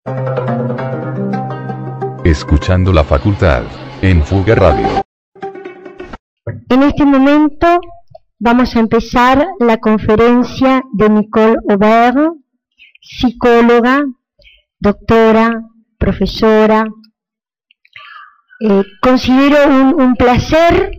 Escuchando la facultad, en Fuga Radio. En este momento vamos a empezar la conferencia de Nicole Aubert, psicóloga, doctora, profesora. Considero un placer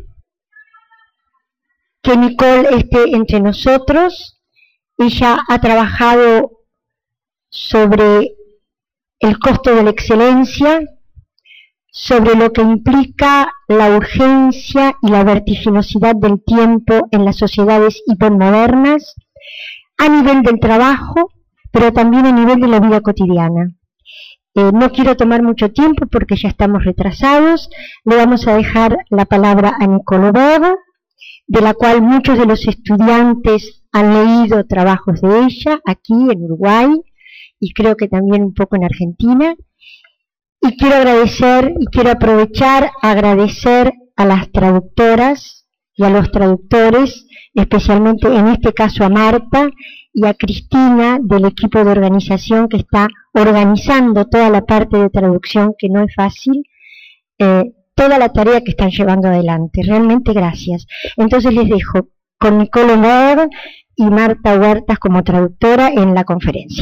que Nicole esté entre nosotros. Ella ha trabajado sobre el costo de la excelencia, sobre lo que implica la urgencia y la vertiginosidad del tiempo en las sociedades hipermodernas, a nivel del trabajo, pero también a nivel de la vida cotidiana. No quiero tomar mucho tiempo porque ya estamos retrasados. Le vamos a dejar la palabra a Nicole Aubert, de la cual muchos de los estudiantes han leído trabajos de ella aquí en Uruguay y creo que también un poco en Argentina. Y quiero agradecer y quiero aprovechar a agradecer a las traductoras y a los traductores, especialmente en este caso a Marta y a Cristina del equipo de organización que está organizando toda la parte de traducción, que no es fácil, toda la tarea que están llevando adelante. Realmente gracias. Entonces les dejo con Nicole Aubert y Marta Huertas como traductora en la conferencia.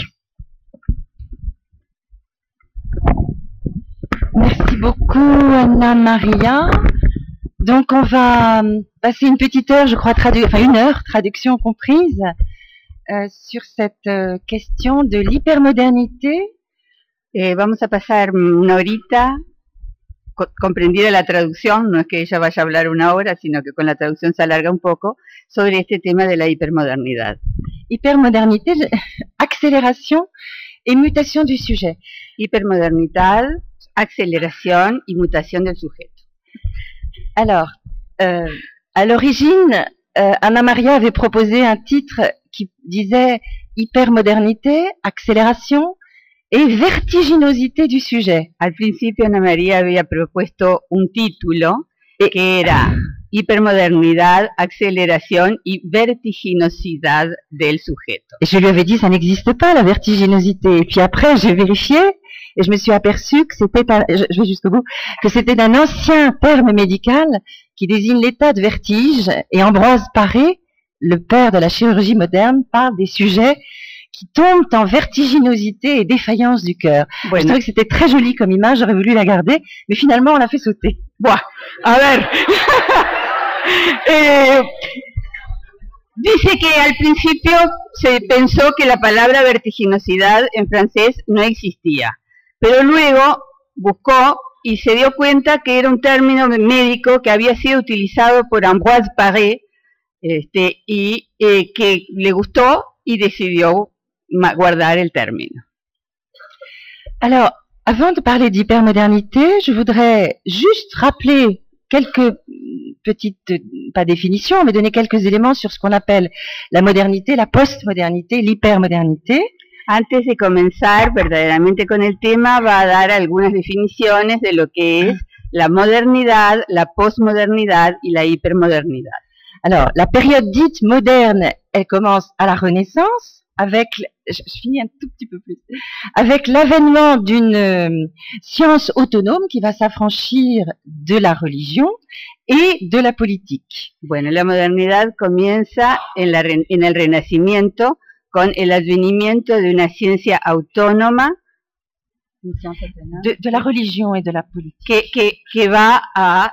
Merci beaucoup Anna Maria. Donc on va passer une petite heure, je crois, une heure, traduction comprise, sur cette question de l'hypermodernité. Vamos a pasar una horita, comprendida la traducción, no es que ella vaya a hablar una hora, sino que con la traducción se alarga un poco, sobre este tema de la hipermodernidad. Hypermodernité, accélération et mutation du sujet. Hipermodernidad, accélération y mutación del sujeto. Alors, à l'origine, Anna Maria avait proposé un titre qui disait hypermodernité, accélération et vertiginosité du sujet. Al principio Ana María había propuesto un título que era hipermodernidad, aceleración y vertiginosidad del sujeto. Et je lui avais dit ça n'existe pas la vertiginosité. Et puis après j'ai vérifié et je me suis aperçue que c'était je vais jusqu'au bout, que c'était un ancien terme médical qui désigne l'état de vertige, et Ambroise Paré, le père de la chirurgie moderne, parle des sujets qui tombent en vertiginosité et défaillance du cœur. Bueno. Je trouvais que c'était très joli comme image, j'aurais voulu la garder, mais finalement on l'a fait sauter. Buah, a ver. Dice que al principio se pensó que la palabra vertiginosidad en francés no existía, pero luego buscó y se dio cuenta que era un término médico que había sido utilizado por Ambroise Paré, y que le gustó y decidió guardar el término. Alors, avant de parler d'hypermodernité, je voudrais juste rappeler quelques petites, pas définitions, mais donner quelques éléments sur ce qu'on appelle la modernité, la postmodernité, l'hypermodernité. Antes de comenzar verdaderamente con el tema, va a dar algunas definiciones de lo que es la modernidad, la postmodernidad y la hipermodernidad. Alors, la période dite moderne, elle commence à la Renaissance, avec, je finis un tout petit peu plus, avec l'avènement d'une science autonome qui va s'affranchir de la religion et de la politique. Bueno, la modernidad comienza en el Renacimiento con el advenimiento de una ciencia autónoma de la religion et de la politique, que va a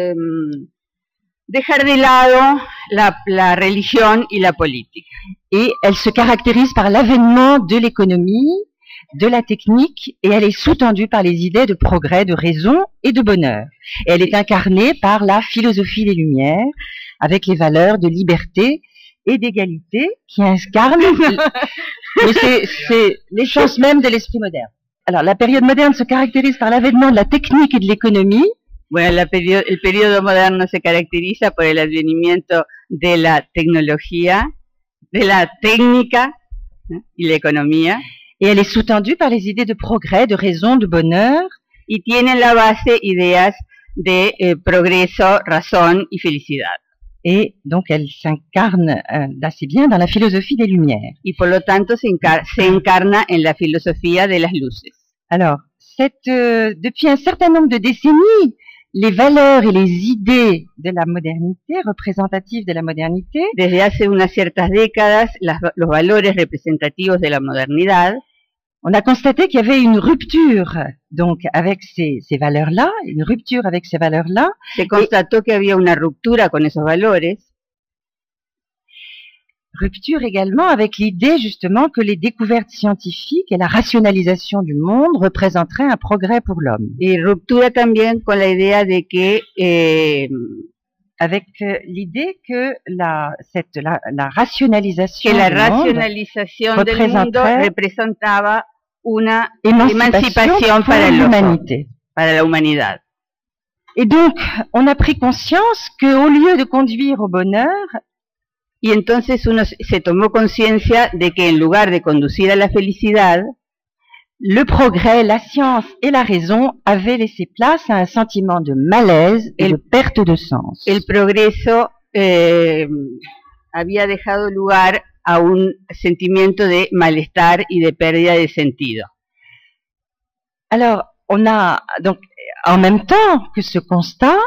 dejar de lado la religión y la política. Et elle se caractérise par l'avènement de l'économie, de la technique, et elle est sous-tendue par les idées de progrès, de raison et de bonheur. Et elle est incarnée par la philosophie des Lumières, avec les valeurs de liberté et d'égalité qui incarnent mais c'est l'essence même de l'esprit moderne. Alors, la période moderne se caractérise par l'avènement de la technique et de l'économie. Bueno, el periodo moderno se caracteriza por el advenimiento de la tecnología, de la técnica y la economía. Et elle est sous-tendue par les idées de progrès, de raison, de bonheur. Y tiene en la base ideas de progreso, razón y felicidad. Et donc elle s'incarne assez bien dans la philosophie des Lumières. Y por lo tanto se encarna en la filosofía de las luces. Alors, depuis un certain nombre de décennies, les valeurs et les idées de la modernité, représentatives de la modernité, Desde hace unas ciertas décadas, los valores representativos de la modernidad, on a constaté qu'il y avait une rupture donc avec ces valeurs-là, une rupture avec ces valeurs-là, se constató que había una ruptura con esos valores, rupture également avec l'idée justement que les découvertes scientifiques et la rationalisation du monde représenteraient un progrès pour l'homme. y ruptura también con la idea de que Avec l'idée que la rationalisation la du monde racionalización del mundo représenterait representaba una émancipation emancipación pour para l'humanité. para la humanidad. Et donc, on a pris conscience qu'au lieu de conduire au bonheur, Y entonces uno se tomó conciencia de que en lugar de conducir a la felicidad, le progrès, la science et la raison avaient laissé place à un sentiment de malaise et de perte de sens. el progreso había dejado lugar a un sentimiento de malestar y de pérdida de sentido. Alors, on a donc, en même temps que ce constat,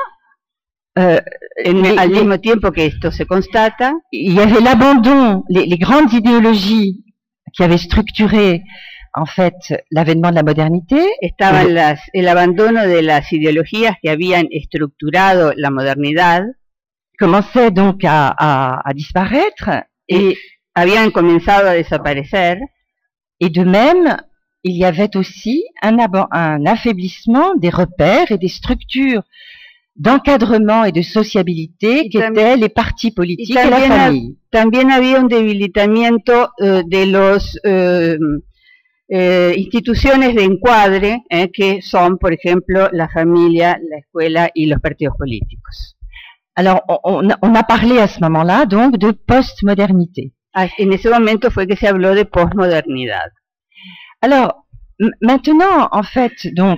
Al mismo tiempo que esto se constata, il y avait l'abandon, les grandes idéologies qui avaient structuré en fait l'avènement de la modernité. estaba el abandono de las ideologías que habían estructurado la modernidad, Commençaient donc à disparaître y habían comenzado a desaparecer. et de même, il y avait aussi un affaiblissement des repères et des structures d'encadrement et de sociabilité qu'étaient les partis politiques et la famille. También había un debilitamiento de los instituciones de encuadre, que son, por ejemplo, la familia, la escuela y los partidos políticos. Alors, on a parlé à ce moment-là donc de postmodernité. En ese momento fue que se habló de posmodernidad. Alors, maintenant, en fait, donc,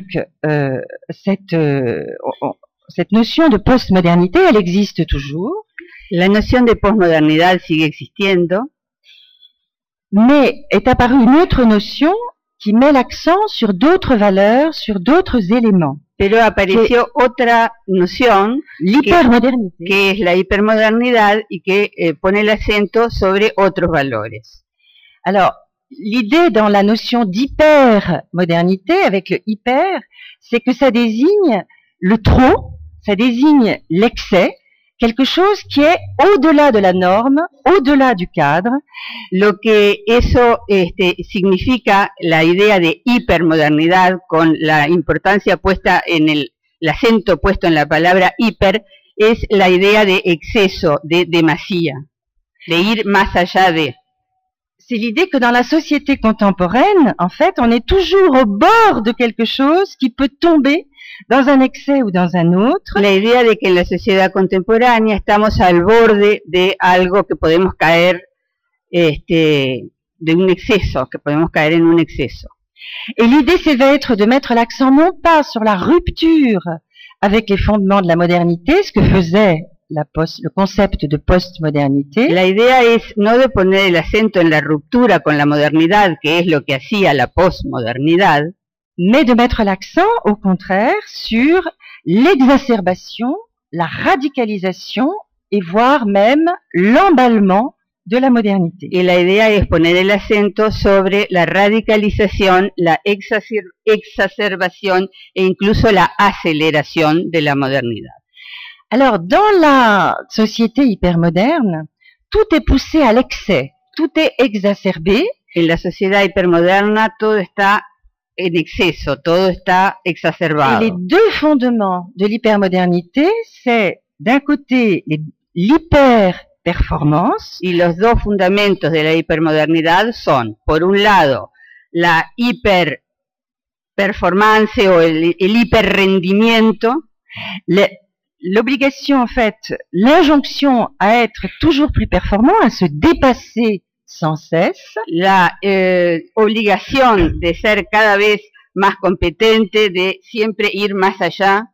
cette notion de postmodernité, elle existe toujours. La noción de posmodernidad sigue existiendo, mais est apparue une autre notion qui met l'accent sur d'autres valeurs, sur d'autres éléments. pero apareció otra noción, L'hypermodernité. que es la hipermodernidad y que pone el acento sobre otros valores. Alors, l'idée dans la notion d'hypermodernité, avec le hyper, c'est que ça désigne le trop, ça désigne l'excès, quelque chose qui est au-delà de la norme, au-delà du cadre. Lo que eso significa, la idea de hipermodernidad, con la importancia puesta en el acento puesto en la palabra hiper, es la idea de exceso, de demasía, de ir más allá de. C'est l'idée que dans la société contemporaine, en fait, on est toujours au bord de quelque chose qui peut tomber dans un excès ou dans un autre. La idea de que en la sociedad contemporánea estamos al borde de algo que podemos caer, de un exceso, que podemos caer en un exceso. Et l'idée, c'est va être de mettre l'accent non pas sur la rupture avec les fondements de la modernité, ce que faisait le concept de postmodernité. La idea es no de poner el acento en la ruptura con la modernidad, que es lo que hacía la postmodernidad, mais de mettre l'accent, au contraire, sur l'exacerbation, la radicalisation et voire même l'emballement de la modernité. Y la idea es poner el acento sobre la radicalización, la exacerbación e incluso la aceleración de la modernidad. Alors, dans la société hypermoderne, tout est poussé à l'excès, tout est exacerbé. En la sociedad hipermoderna todo está en exceso, todo está exacerbado. Et les deux fondements de l'hypermodernité, c'est d'un côté l'hyperperformance. Y los dos fundamentos de la hipermodernidad son, por un lado, la hiperperformance o el hiperrendimiento, l'obligation, en fait, l'injonction à être toujours plus performant, à se dépasser sans cesse. La obligación de ser cada vez más competente, de siempre ir más allá.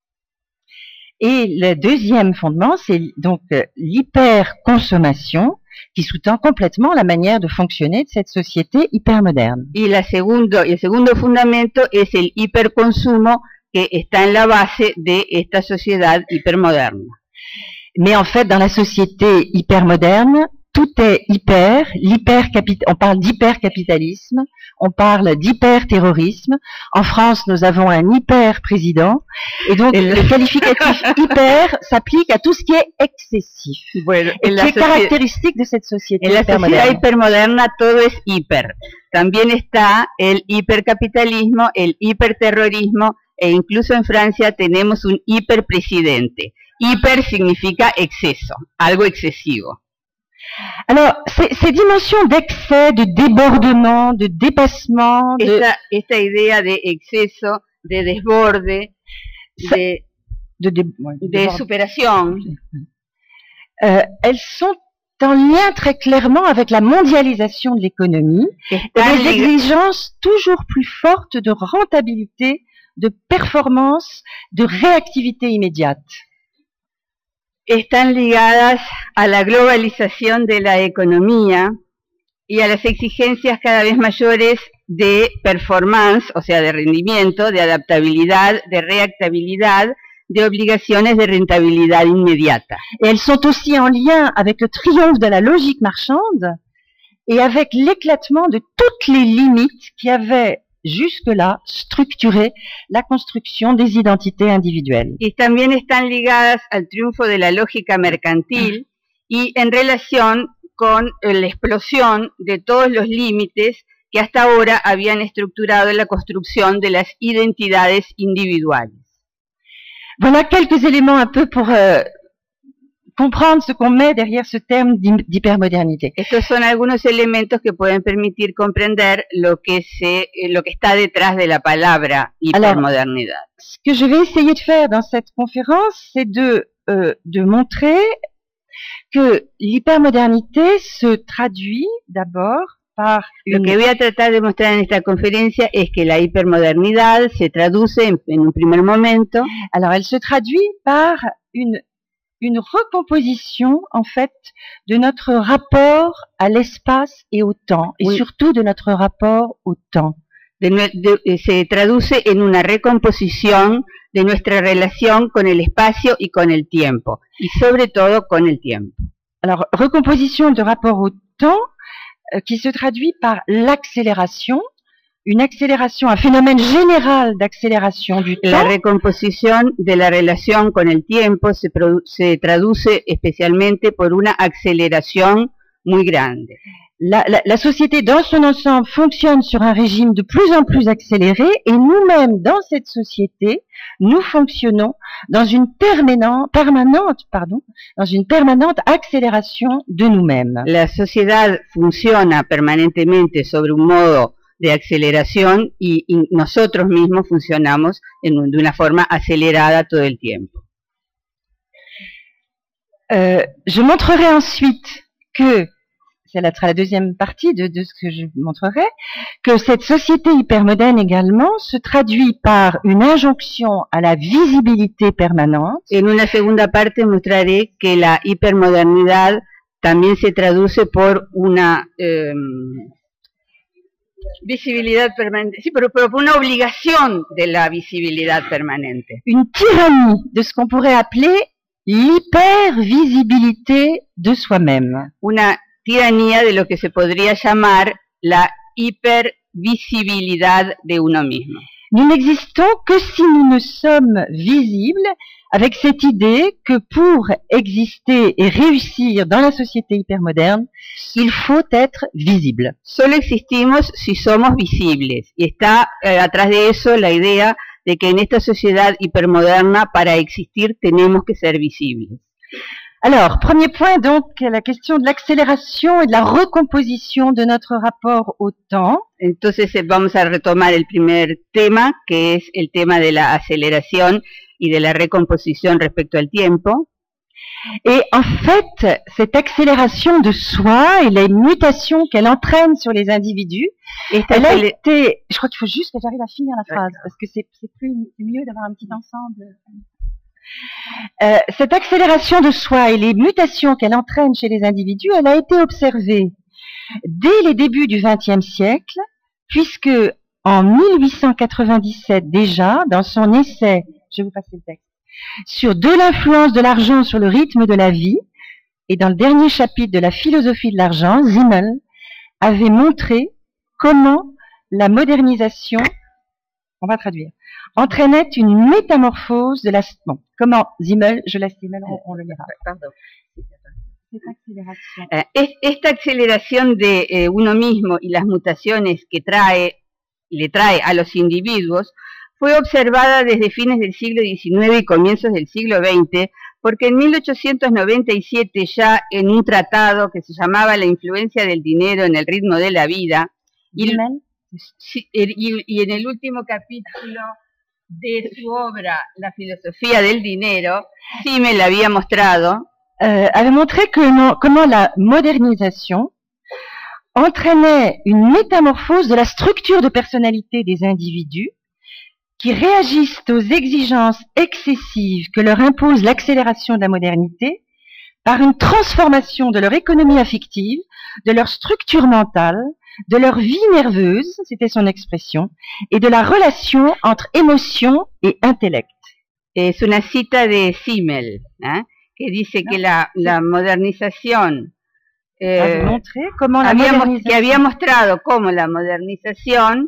Et le deuxième fondement, c'est donc l'hyperconsommation, qui sous-tend complètement la manière de fonctionner de cette société hypermoderne. Y el segundo fundamento es el hiperconsumo que está en la base de esta sociedad hipermoderna. Mais en fait, dans la société hypermoderne, tout est hyper, on parle d'hypercapitalisme, on parle d'hyperterrorisme. En France, nous avons un hyper-président, et donc le qualificatif hyper s'applique à tout ce qui est excessif, Bueno, et qui est caractéristique de cette société en la sociedad hypermoderne. hipermoderna todo es hiper. También está el hipercapitalismo, el hiperterrorismo, e incluso en Francia tenemos un hiperpresidente. Hiper significa exceso, algo excesivo. Alors, ces dimensions d'excès, de débordement, de dépassement, Esta idea de exceso, de desborde, de superación, elles sont en lien très clairement avec la mondialisation de l'économie et des exigences toujours plus fortes de rentabilité, de performance, de réactivité immédiate. Están ligadas a la globalización de la economía y a las exigencias cada vez mayores de performance, o sea, de rendimiento, de adaptabilidad, de reactabilidad, de obligaciones de rentabilidad inmediata. Et elles sont aussi en lien avec le triomphe de la logique marchande et avec l'éclatement de toutes les limites qui avaient jusque-là structuré la construction des identités individuelles. Y también están ligadas al triunfo de la lógica mercantil y en relación con la explosión de todos los límites que hasta ahora habían estructurado la construcción de las identidades individuales. Voilà quelques éléments un peu pour comprendre ce qu'on met derrière ce terme d'hypermodernité. Estos son algunos elementos que pueden permitir comprender lo que está detrás de la palabra hipermodernidad. Alors, ce que je vais essayer de faire dans cette conférence, c'est de montrer que l'hypermodernité se traduit d'abord par Lo que voy a tratar de mostrar en esta conferencia es que la hipermodernidad se traduce en un primer momento. Alors, elle se traduit par une recomposition, en fait, de notre rapport à l'espace et au temps, et surtout de notre rapport au temps. Se traduce en una recomposición de nuestra relación con el espacio y con el tiempo, y sobre todo con el tiempo. Alors, recomposition de rapport au temps qui se traduit par l'accélération, une accélération, un phénomène général d'accélération du temps. La recomposición de la relación con el tiempo se traduce especialmente por una aceleración muy grande. La société dans son ensemble fonctionne sur un régime de plus en plus accéléré et nous-mêmes dans cette société, nous fonctionnons dans une permanente accélération de nous-mêmes. La sociedad funciona permanentemente sobre un modo de aceleración y nosotros mismos funcionamos de una forma acelerada todo el tiempo. Je montrerai ensuite que, c'est la deuxième partie de ce que je montrerai, que cette société hypermoderne également se traduit par une injonction à la visibilité permanente. En una segunda parte mostraré que la hipermodernidad también se traduce por una visibilidad permanente, sí, pero por una obligación de la visibilidad permanente. Une tyrannie de ce qu'on pourrait appeler l'hypervisibilité de soi-même. Una tiranía de lo que se podría llamar la hipervisibilidad de uno mismo. Nous n'existons que si nous ne sommes visibles, avec cette idée que pour exister et réussir dans la société hypermoderne, il faut être visible. Solo existimos si somos visibles, y está atrás de eso la idea de que en esta sociedad hipermoderna, para existir, tenemos que ser visibles. Alors, premier point, donc, la question de l'accélération et de la recomposition de notre rapport au temps. Entonces vamos a retomar el primer tema, que es el tema de la aceleración y de la recomposición respecto al tiempo. Et en fait, cette accélération de soi et les mutations qu'elle entraîne sur les individus, elle a été... Je crois qu'il faut juste que j'arrive à finir la phrase, parce que c'est mieux d'avoir un petit ensemble. Cette accélération de soi et les mutations qu'elle entraîne chez les individus, elle a été observée dès les débuts du XXe siècle, puisque en 1897 déjà, dans son essai, je vais vous passer le texte, sur de l'influence de l'argent sur le rythme de la vie, et dans le dernier chapitre de la philosophie de l'argent, Simmel avait montré comment la modernisation, on va traduire, entraînait une métamorphose de la... Bon, comment Simmel, je laisse Simmel, on le lira. Pardon. Accélération. Esta aceleración de uno mismo y las mutaciones que le trae a los individuos fue observada desde fines del siglo XIX y comienzos del siglo XX, porque en 1897 ya en un tratado que se llamaba La influencia del dinero en el ritmo de la vida, y en el último capítulo de su obra La filosofía del dinero, Simmel había mostrado avait montré comment la modernisation entraînait une métamorphose de la structure de personnalité des individus qui réagissent aux exigences excessives que leur impose l'accélération de la modernité par une transformation de leur économie affective, de leur structure mentale, de leur vie nerveuse, c'était son expression, et de la relation entre émotion et intellect. Es una cita de Simmel, ¿eh? Que dice que la modernización que había mostrado cómo la modernización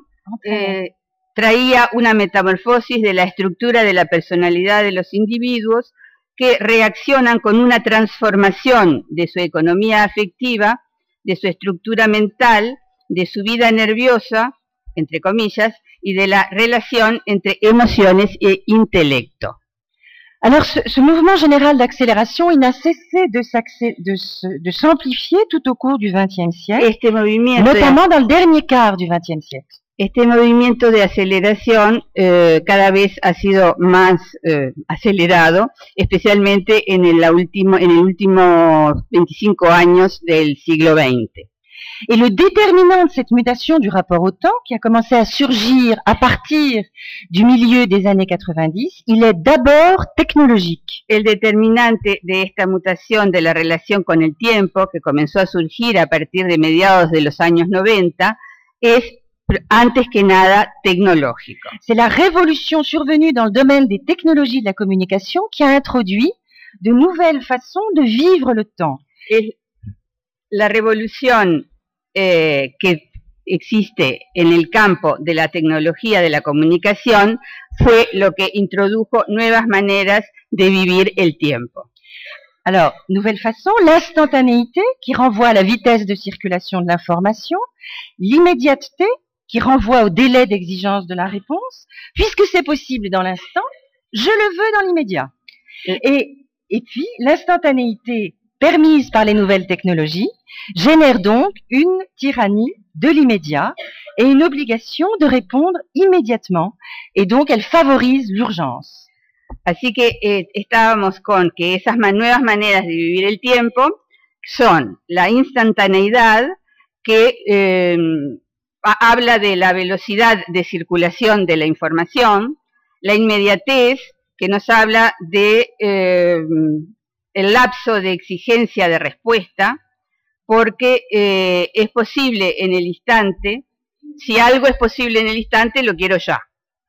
traía una metamorfosis de la estructura de la personalidad de los individuos que reaccionan con una transformación de su economía afectiva, de su estructura mental, de su vida nerviosa, entre comillas, y de la relación entre emociones e intelecto. Alors, ce mouvement général d'accélération, il n'a cessé de s'amplifier tout au cours du XXe siècle, notamment dans le dernier quart du XXe siècle. Este movimiento de aceleración cada vez ha sido más acelerado, especialmente en el último 25 años del siglo XX. Et le déterminant de cette mutation du rapport au temps, qui a commencé à surgir à partir du milieu des années 90, il est d'abord technologique. El determinante de esta mutación de la relación con el tiempo, que comenzó a surgir a partir de mediados de los años 90, es antes que nada tecnológico. C'est la révolution survenue dans le domaine des technologies de la communication qui a introduit de nouvelles façons de vivre le temps. Es la revolución que existe en el campo de la tecnología de la comunicación fue lo que introdujo nuevas maneras de vivir el tiempo. Alors, nouvelle façon, l'instantanéité qui renvoie à la vitesse de circulation de l'information, l'immédiateté qui renvoie au délai d'exigence de la réponse, puisque c'est possible dans l'instant, je le veux dans l'immédiat. Et puis, l'instantanéité permise par les nouvelles technologies génère donc une tyrannie de l'immédiat et une obligation de répondre immédiatement, et donc elle favorise l'urgence. Así que estábamos con que esas nuevas maneras de vivir el tiempo son la instantaneidad, que habla de la velocidad de circulación de la información, la inmediatez, que nos habla de el lapso de exigencia de respuesta, porque es posible en el instante, si algo es posible en el instante, lo quiero ya.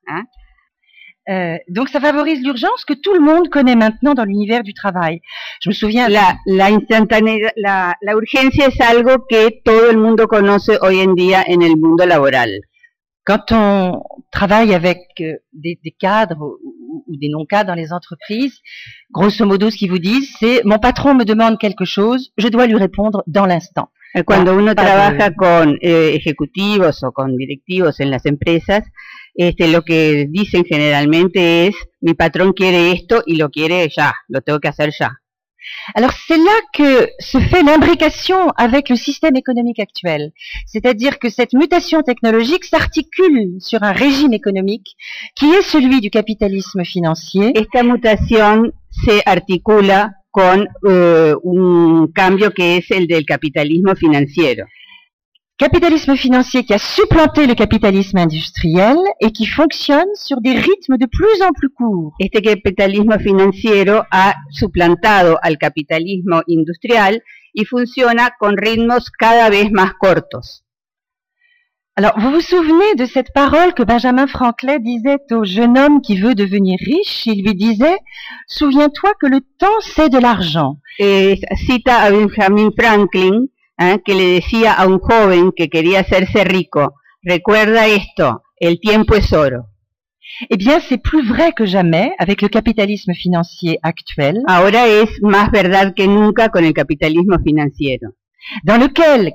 ¿Eh? Donc ça favorise l'urgence que tout le monde connaît maintenant dans l'univers du travail. Je me souviens... La instantaneidad, la urgencia es algo que todo el mundo conoce hoy en día en el mundo laboral. Quand on travaille avec des cadres ou des non-cadres dans les entreprises, grosso modo, ce qu'ils vous disent, c'est « mon patron me demande quelque chose, je dois lui répondre dans l'instant ». Cuando uno trabaja con ejecutivos o con directivos en las empresas, lo que dicen generalmente es « mi patrón quiere esto y lo quiere ya, lo tengo que hacer ya ». Alors c'est là que se fait l'imbrication avec le système économique actuel. C'est-à-dire que cette mutation technologique s'articule sur un régime économique qui est celui du capitalisme financier. Esta mutación se articula con un cambio que es el del capitalismo financiero. Capitalisme financier qui a supplanté le capitalisme industriel et qui fonctionne sur des rythmes de plus en plus courts. Este capitalismo financiero ha suplantado al capitalismo industrial y funciona con ritmos cada vez más cortos. Alors, vous vous souvenez de cette parole que Benjamin Franklin disait au jeune homme qui veut devenir riche? Il lui disait, souviens-toi que le temps c'est de l'argent. Cita a Benjamin Franklin, que le decía a un joven que quería hacerse rico, recuerda esto, el tiempo es oro. Eh bien, c'est plus vrai que jamais avec le capitalisme financier actuel. Ahora es más verdad que nunca con el capitalismo financiero. Dans lequel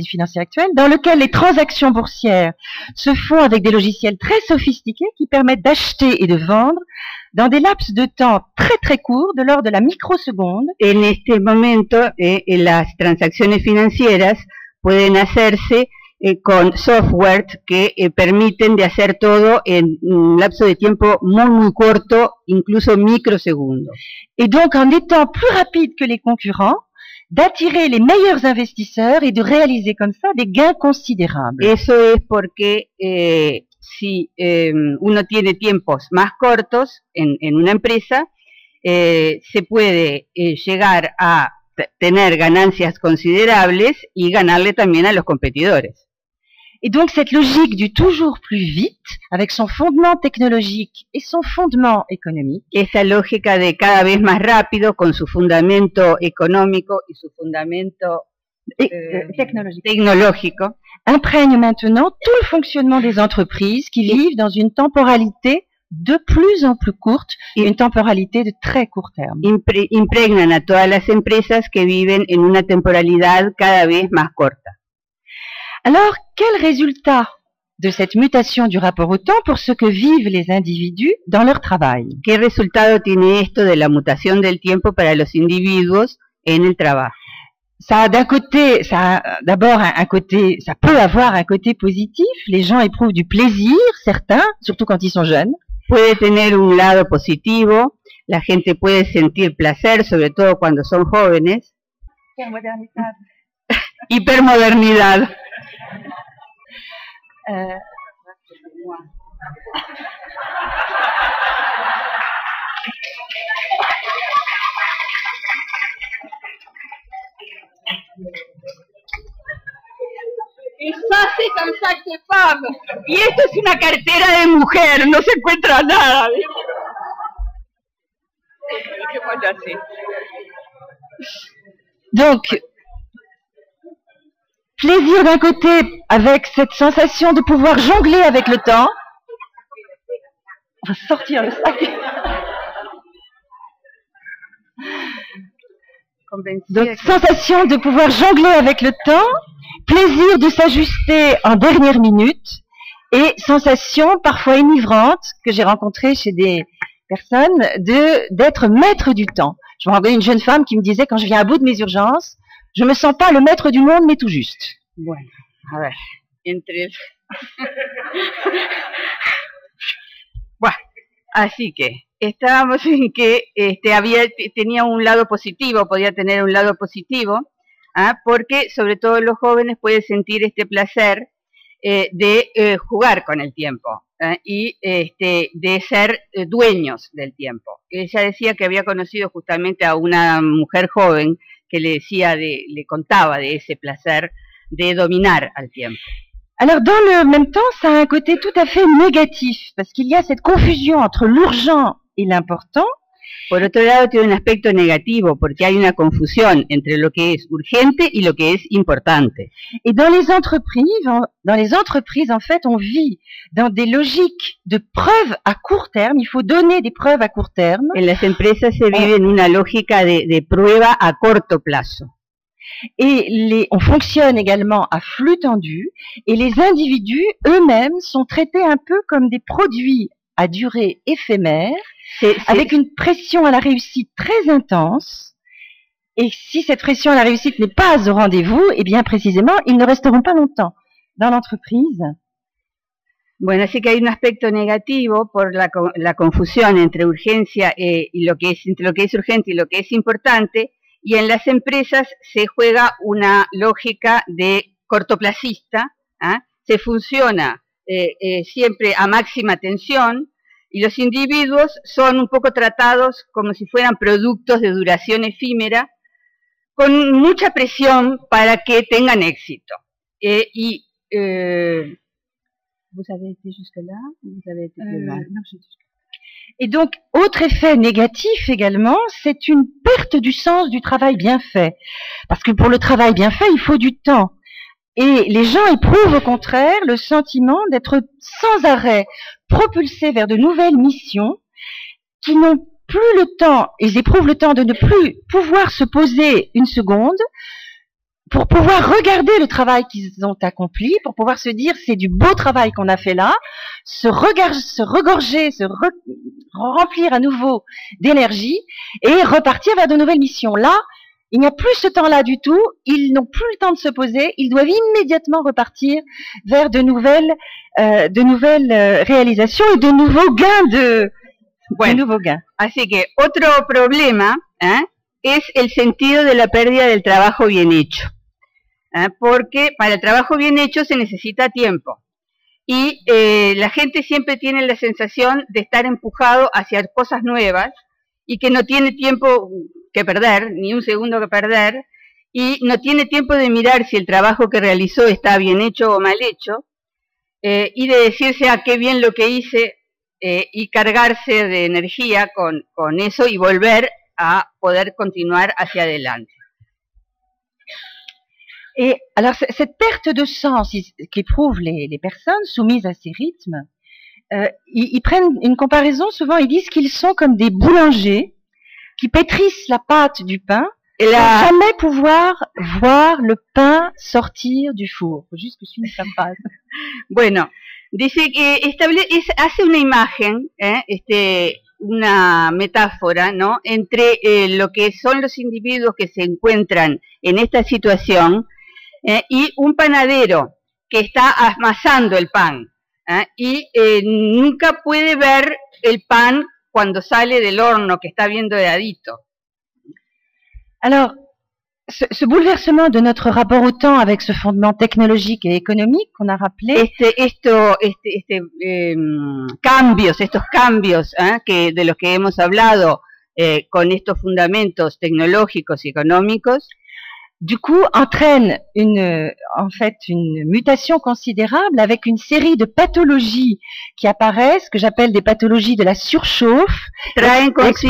les transactions boursières se font avec des logiciels très sophistiqués qui permettent d'acheter et de vendre dans des laps de temps très très courts, de l'ordre de la microseconde. En este momento, las transacciones financieras pueden hacerse con software que permiten de hacer todo en un lapso de tiempo muy corto, incluso microsegundos. Et donc, en étant plus rapide que les concurrents, d'attirer les meilleurs investisseurs et de réaliser comme ça des gains considérables. Eso es porque si uno tiene tiempos más cortos en una empresa, se puede llegar a tener ganancias considerables y ganarle también a los competidores. Et donc cette logique du toujours plus vite, avec son fondement technologique et son fondement économique, esa lógica de cada vez más rápido con su fundamento económico y su fundamento tecnológico, imprègne maintenant tout le fonctionnement des entreprises qui vivent dans une temporalité de plus en plus courte, une temporalité de très court terme. Impregnan a todas las empresas que viven en una temporalidad cada vez más corta. Alors, quel résultat de cette mutation du rapport au temps pour ce que vivent les individus dans leur travail? ¿Qué resultado tiene esto de la mutación del tiempo para los individuos en el trabajo? Ça a d'un côté, ça a d'abord un côté, ça peut avoir un côté positif. Les gens éprouvent du plaisir, certains, surtout quand ils sont jeunes. Puede tener un lado positivo. La gente puede sentir placer, sobre todo cuando son jóvenes. Hipermodernidad. Es fácil cansar de fama. Y esto es una cartera de mujer, no se encuentra nada. ¿Qué pasa así? Donc, plaisir d'un côté avec cette sensation de pouvoir jongler avec le temps. On va sortir le sac. Donc, sensation de pouvoir jongler avec le temps, plaisir de s'ajuster en dernière minute et sensation parfois enivrante que j'ai rencontrée chez des personnes d'être maître du temps. Je me rappelle une jeune femme qui me disait quand je viens à bout de mes urgences, je me sens pas le maître du monde, mais tout juste. Bueno, a ver, entre... Bueno, así que estábamos en que tenía un lado positivo, podía tener un lado positivo, porque sobre todo los jóvenes pueden sentir este placer de jugar con el tiempo y de ser dueños del tiempo. Ella decía que había conocido justamente a una mujer joven que le contaba de ese placer de dominar al tiempo. Alors, dans le même temps, ça a un côté tout à fait négatif, parce qu'il y a cette confusion entre l'urgent et l'important. Por otro lado, tiene un aspecto negativo, porque hay una confusión entre lo que es urgente y lo que es importante. Et dans les entreprises, en fait, on vit dans des logiques de preuves à court terme. Il faut donner des preuves à court terme. En las empresas se vive en una lógica de prueba a corto plazo. Et on fonctionne également à flux tendu, et les individus eux-mêmes sont traités un peu comme des produits à durée éphémère, avec une pression à la réussite très intense. Et si cette pression à la réussite n'est pas au rendez-vous, eh bien précisément, ils ne resteront pas longtemps dans l'entreprise. Bueno, así que hay un aspecto negativo por la confusión entre urgencia y entre lo que es urgente y lo que es importante. Y en las empresas se juega una lógica de cortoplacista, se funciona siempre a máxima tensión, y los individuos son un poco tratados como si fueran productos de duración efímera, con mucha presión para que tengan éxito. Vous avez été jusque-là? Vous avez été plus loin? Non, et donc, autre effet négatif également, c'est une perte du sens du travail bien fait. Parce que pour le travail bien fait, il faut du temps. Et les gens éprouvent au contraire le sentiment d'être sans arrêt propulsés vers de nouvelles missions qui n'ont plus le temps, ils éprouvent le temps de ne plus pouvoir se poser une seconde pour pouvoir regarder le travail qu'ils ont accompli, pour pouvoir se dire c'est du beau travail qu'on a fait là, se regorger, remplir à nouveau d'énergie et repartir vers de nouvelles missions. Là, il n'y a plus ce temps-là du tout, ils n'ont plus le temps de se poser, ils doivent immédiatement repartir vers de nouvelles réalisations et de nouveaux gains Así que otro problema es el sentido de la pérdida del trabajo bien hecho. Porque para el trabajo bien hecho se necesita tiempo. Y la gente siempre tiene la sensación de estar empujado hacia cosas nuevas y que no tiene tiempo que perder, ni un segundo que perder, y no tiene tiempo de mirar si el trabajo que realizó está bien hecho o mal hecho, y de decirse qué bien lo que hice, y cargarse de energía con eso y volver a poder continuar hacia adelante. Et alors, cette perte de sens qu'éprouvent les personnes soumises à ces rythmes, ils prennent une comparaison, souvent ils disent qu'ils sont comme des boulangers qui pétrissent la pâte du pain et sans jamais pouvoir voir le pain sortir du four. Faut juste que je finisse la phrase. Bueno, dice que hace una imagen, una metáfora, ¿no?, entre lo que son los individuos que se encuentran en esta situación y un panadero que está amasando el pan y nunca puede ver el pan cuando sale del horno que está bien doradito. Alors, ce bouleversement de notre rapport au temps avec ce fondement technologique et économique qu'on a rappelé, estos cambios de los que hemos hablado con estos fundamentos tecnológicos y económicos, du coup, entraîne une mutation considérable avec une série de pathologies qui apparaissent, que j'appelle des pathologies de la surchauffe. Traen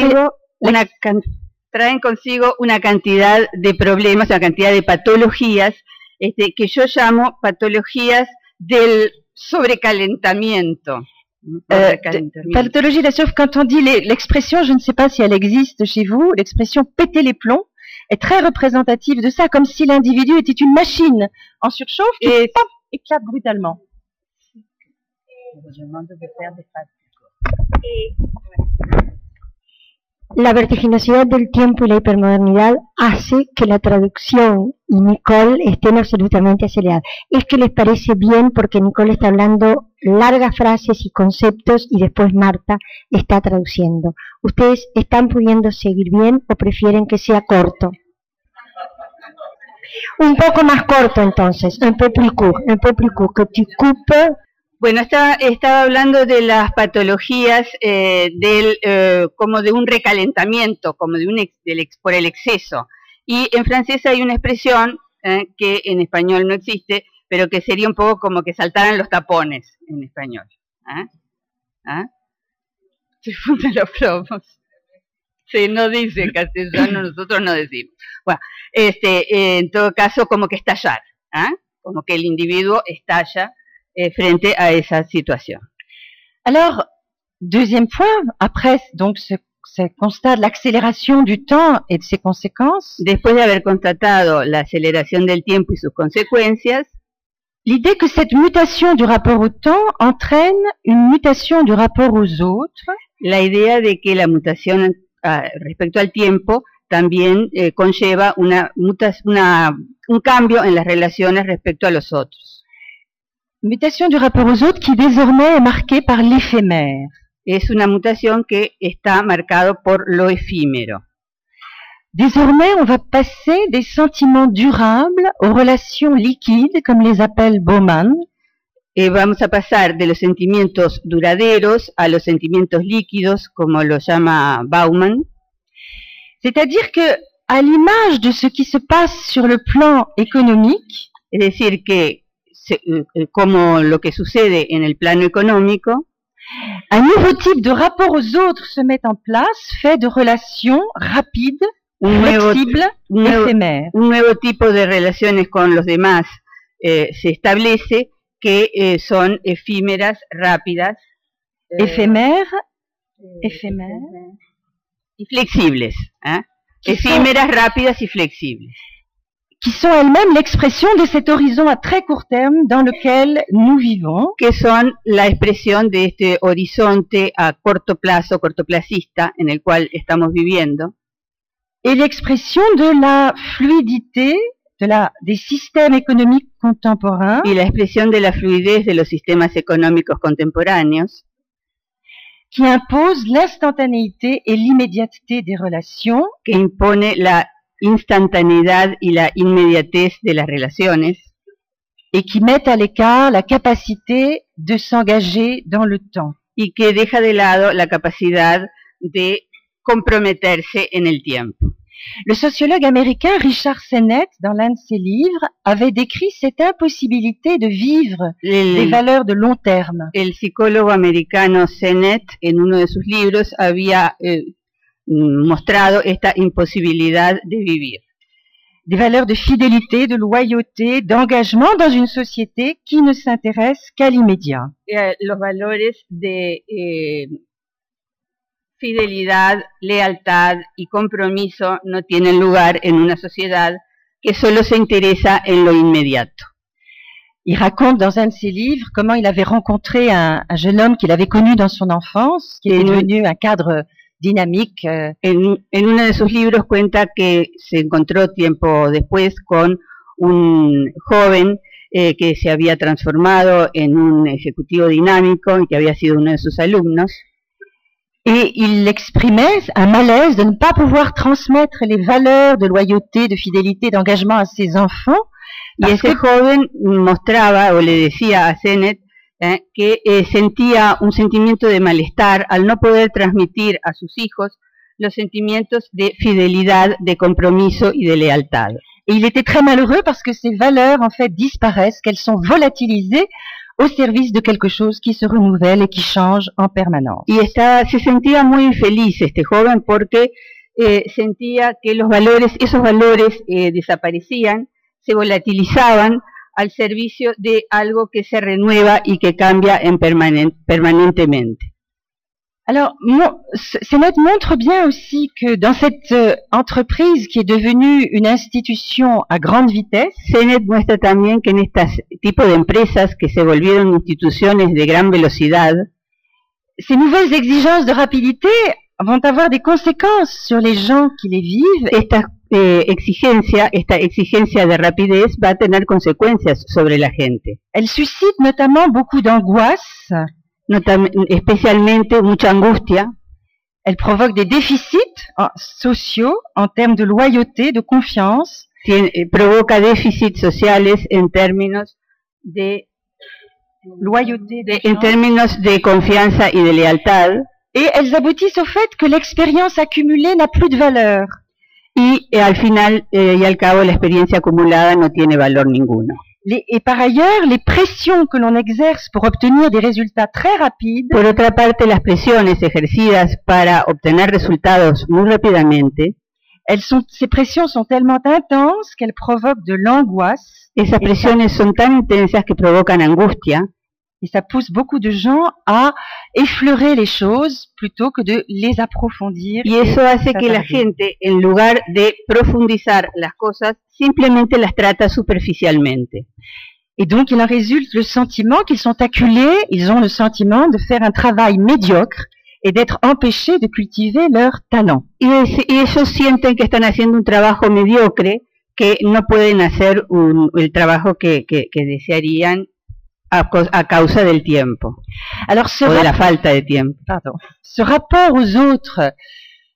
consigo una cantidad de problemas, una cantidad de patologías, que yo llamo patologías del sobrecalentamiento. Pathologie de la surchauffe, quand on dit l'expression, je ne sais pas si elle existe chez vous, l'expression péter les plombs est très représentative de ça, comme si l'individu était une machine en surchauffe qui éclate brutalement. La vertiginosidad del tiempo y la hipermodernidad hace que la traducción y Nicole estén absolutamente aceleradas. Es que les parece bien porque Nicole está hablando largas frases y conceptos y después Marta está traduciendo. ¿Ustedes están pudiendo seguir bien o prefieren que sea corto? Un poco más corto entonces, un peu plus court, que tu coupes. Bueno, estaba hablando de las patologías como de un recalentamiento, como por el exceso. Y en francés hay una expresión que en español no existe, pero que sería un poco como que saltaran los tapones en español. Se funden los plomos. Sí, no dice en castellano, nosotros no decimos. Bueno, en todo caso, como que estallar, como que el individuo estalla frente à esa situation. Alors, deuxième point, après donc ce constat de l'accélération du temps et de ses conséquences, después de haber constatado la aceleración del tiempo y sus consecuencias, l'idée que cette mutation du rapport au temps entraîne une mutation du rapport aux autres, la idea de que la mutación respecto al tiempo también conlleva un cambio en las relaciones respecto a los otros. Mutation du rapport aux autres qui désormais est marquée par l'éphémère. Es una mutación que está marcado por lo efímero. Désormais, on va passer des sentiments durables aux relations liquides, comme les appelle Bauman. Vamos a pasar de los sentimientos duraderos a los sentimientos líquidos, como lo llama Bauman. C'est-à-dire que, à l'image de ce qui se passe sur le plan économique, es decir, que como lo que sucede en el plano económico, un nouveau type de rapport aux autres se met en place, fait de relations rapides, flexibles, éphémères. Un nuevo tipo de relaciones con los demás se establece, que son efímeras, rápidas, éphémères y flexibles. Efímeras, rápidas y flexibles. Qui sont elles-mêmes l'expression de cet horizon à très court terme dans lequel nous vivons. Que son la expresión de este horizonte a corto plazo, cortoplacista, en el cual estamos viviendo. Et l'expression de la fluidité des systèmes économiques contemporains. Y la expresión de la fluidez de los sistemas económicos contemporáneos. Qui impose l'instantanéité et l'immédiateté des relations. Que impone la instantaneidad y la inmediatez de las relaciones. Et qui met à l'écart la capacité de s'engager dans le temps. Y que deja de lado la capacidad de comprometerse en el tiempo. Le sociologue américain Richard Sennett, dans l'un de ses livres, avait décrit cette impossibilité de vivre des valeurs de long terme. El psicólogo americano Sennett, en uno de sus libros, había mostrado esta imposibilidad de vivir. Des valeurs de fidélité, de loyauté, d'engagement dans une société qui ne s'intéresse qu'à l'immédiat. Los valores de fidelidad, lealtad y compromiso no tienen lugar en una sociedad que solo se interesa en lo inmediato. Il raconte dans un de ses livres comment il avait rencontré un jeune homme qu'il avait connu dans son enfance, qui est devenu un cadre dynamique. En uno de sus libros cuenta que se encontró tiempo después con un joven que se había transformado en un ejecutivo dinámico y que había sido uno de sus alumnos. Et il exprimait un malaise de ne pas pouvoir transmettre les valeurs de loyauté, de fidélité, d'engagement à ses enfants. Y ese joven mostraba o le decía a Sennett que sentía un sentimiento de malestar al no poder transmitir a sus hijos los sentimientos de fidelidad, de compromiso y de lealtad. Et il était très malheureux parce que ces valeurs en fait disparaissent, qu'elles sont volatilisées au service de quelque chose qui se renouvelle et qui change en permanence. Y se sentía muy infeliz este joven porque sentía que esos valores desaparecían, se volatilizaban al servicio de algo que se renueva y que cambia permanentemente. Alors, Sennett montre bien aussi que dans cette entreprise qui est devenue une institution à grande vitesse, Sennett muestra también que en este tipo de empresas que se volvieron instituciones de gran velocidad, ces nouvelles exigences de rapidité vont avoir des conséquences sur les gens qui les vivent. Esta exigencia de rapidez va a tener consecuencias sobre la gente. Elle suscite notamment beaucoup d'angoisse. Especialmente mucha angustia. Elle provoque des déficits sociaux en termes de loyauté, de confiance. Provoca déficits sociales en términos de loyauté, en términos de confianza y de lealtad. Et elles aboutissent au fait que l'expérience accumulée n'a plus de valeur. Y al final y al cabo la experiencia acumulada no tiene valor ninguno. Et par ailleurs, les pressions que l'on exerce pour obtenir des résultats très rapides. Por otra parte, las presiones ejercidas para obtener resultados muy rápidamente. Ces pressions sont tellement intenses qu'elles provoquent de l'angoisse. Esas presiones son tan intensas que provocan angustia. Et ça pousse beaucoup de gens à effleurer les choses plutôt que de les approfondir. Y eso hace que la gente, en lugar de profundizar las cosas, simplemente las trata superficialmente. Et donc, il en résulte le sentiment qu'ils sont acculés, ils ont le sentiment de faire un travail médiocre et d'être empêchés de cultiver leur talent. Y ellos sienten que están haciendo un trabajo mediocre, que no pueden hacer el trabajo que desearían a causa del tiempo. Alors, o de la falta de tiempo. Ce rapport aux autres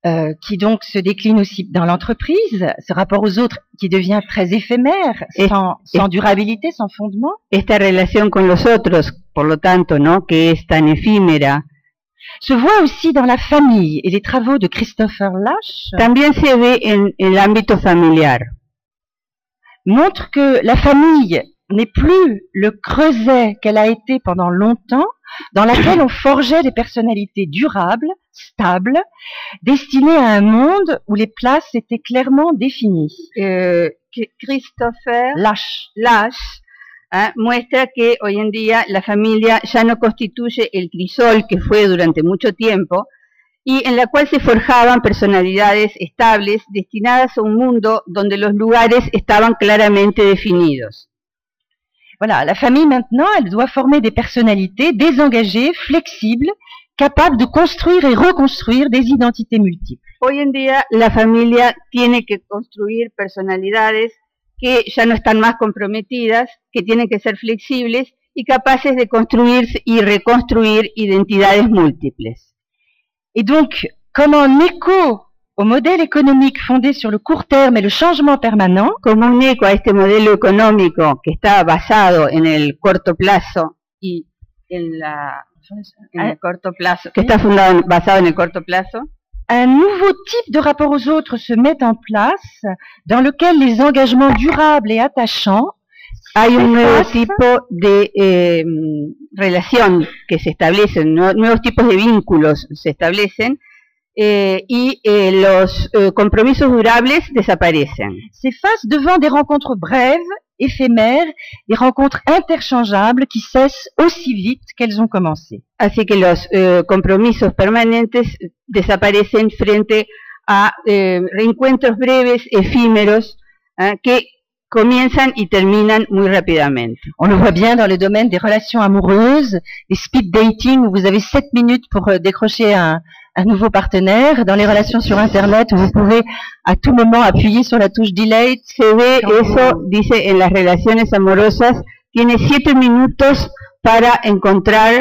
qui donc se décline aussi dans l'entreprise, ce rapport aux autres qui devient très éphémère, sans durabilité, sans fondement. Esta relación con los otros, por lo tanto, ¿no?, que es tan efímera. Se voit aussi dans la famille, et les travaux de Christopher Lasch también se ve en el ámbito familiar. Montrent que la famille n'est plus le creuset qu'elle a été pendant longtemps, dans laquelle on forgeait des personnalités durables, stables, destinées à un monde où les places étaient clairement définies. Christopher Lasch muestra que hoy en día la familia ya no constituye el crisol que fue durante mucho tiempo y en la cual se forjaban personalidades estables destinadas a un mundo donde los lugares estaban claramente definidos. Voilà, la famille maintenant, elle doit former des personnalités désengagées, flexibles, capables de construire et reconstruire des identités multiples. Hoy en día la familia tiene que construir personalidades que ya no están más comprometidas, que tienen que ser flexibles y capaces de construir y reconstruir identidades múltiples. Et donc, comme en écho au modèle économique fondé sur le court terme et le changement permanent, como un eco a este modelo económico que está basado en el corto plazo y en el corto plazo, que está basado en el corto plazo, un nouveau type de rapport aux autres se met en place, dans lequel les engagements durables et attachants, hay un nuevo tipo de relación que se establecen, nuevos tipos de vínculos se establecen, y los compromisos durables desaparecen. S'effacent devant des rencontres brèves, éphémères, des rencontres interchangeables qui cessent aussi vite qu'elles ont commencé. Así que los compromisos permanentes desaparecen frente a reencuentros breves, efímeros, que comienzan y terminan muy rápidamente. On le voit bien dans le domaine des relations amoureuses, des speed dating où vous avez 7 minutes pour décrocher un nouveau partenaire, dans les relations sur Internet où vous pouvez à tout moment appuyer sur la touche delete. Se ve eso, dice, en las relaciones amorosas, tiene 7 minutos para encontrar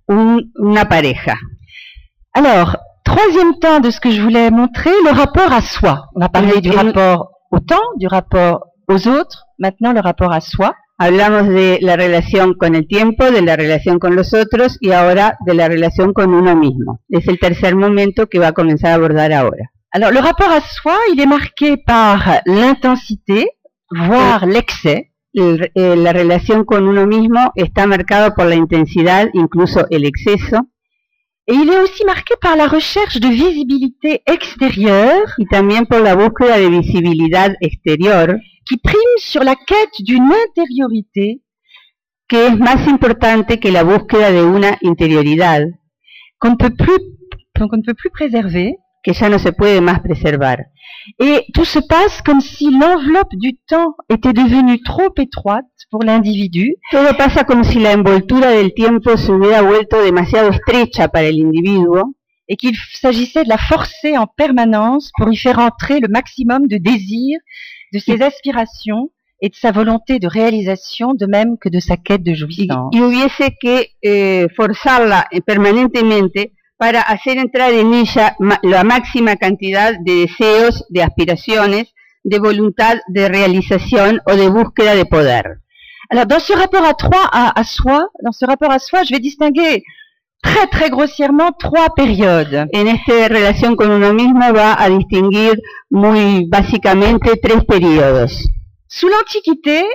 una pareja. Alors, troisième temps de ce que je voulais montrer, le rapport à soi. On a parlé du rapport au temps, du rapport aux autres, maintenant le rapport à soi. Hablamos de la relación con el tiempo, de la relación con los otros y ahora de la relación con uno mismo. Es el tercer momento que va a comenzar a abordar ahora. Alors, le rapport à soi, il est marqué par l'intensité, voire l'excès. La relación con uno mismo está marcado por la intensidad, incluso el exceso. Et il est aussi marqué par la recherche de visibilité extérieure. Y también por la búsqueda de visibilidad exterior. Qui prime sur la quête d'une intériorité, que es más importante que la búsqueda de una interioridad, qu'on ne peut plus préserver, que ya no se puede más preservar. Et tout se passe comme si l'enveloppe du temps était devenue trop étroite pour l'individu. Todo pasa como si la envoltura del tiempo se hubiera vuelto demasiado estrecha para el individuo. Et qu'il s'agissait de la forcer en permanence pour y faire entrer le maximum de désirs, de ses aspirations et de sa volonté de réalisation, de même que de sa quête de jouissance. Y hubiese que forzarla permanentemente para hacer entrar en ella la máxima cantidad de deseos, de aspiraciones, de voluntad de realización o de búsqueda de poder. Alors, dans ce rapport à soi, je vais distinguer très très grossièrement 3 périodes. En esta relación con uno mismo va a distinguir muy básicamente 3 periodos. Sous l'Antiquité,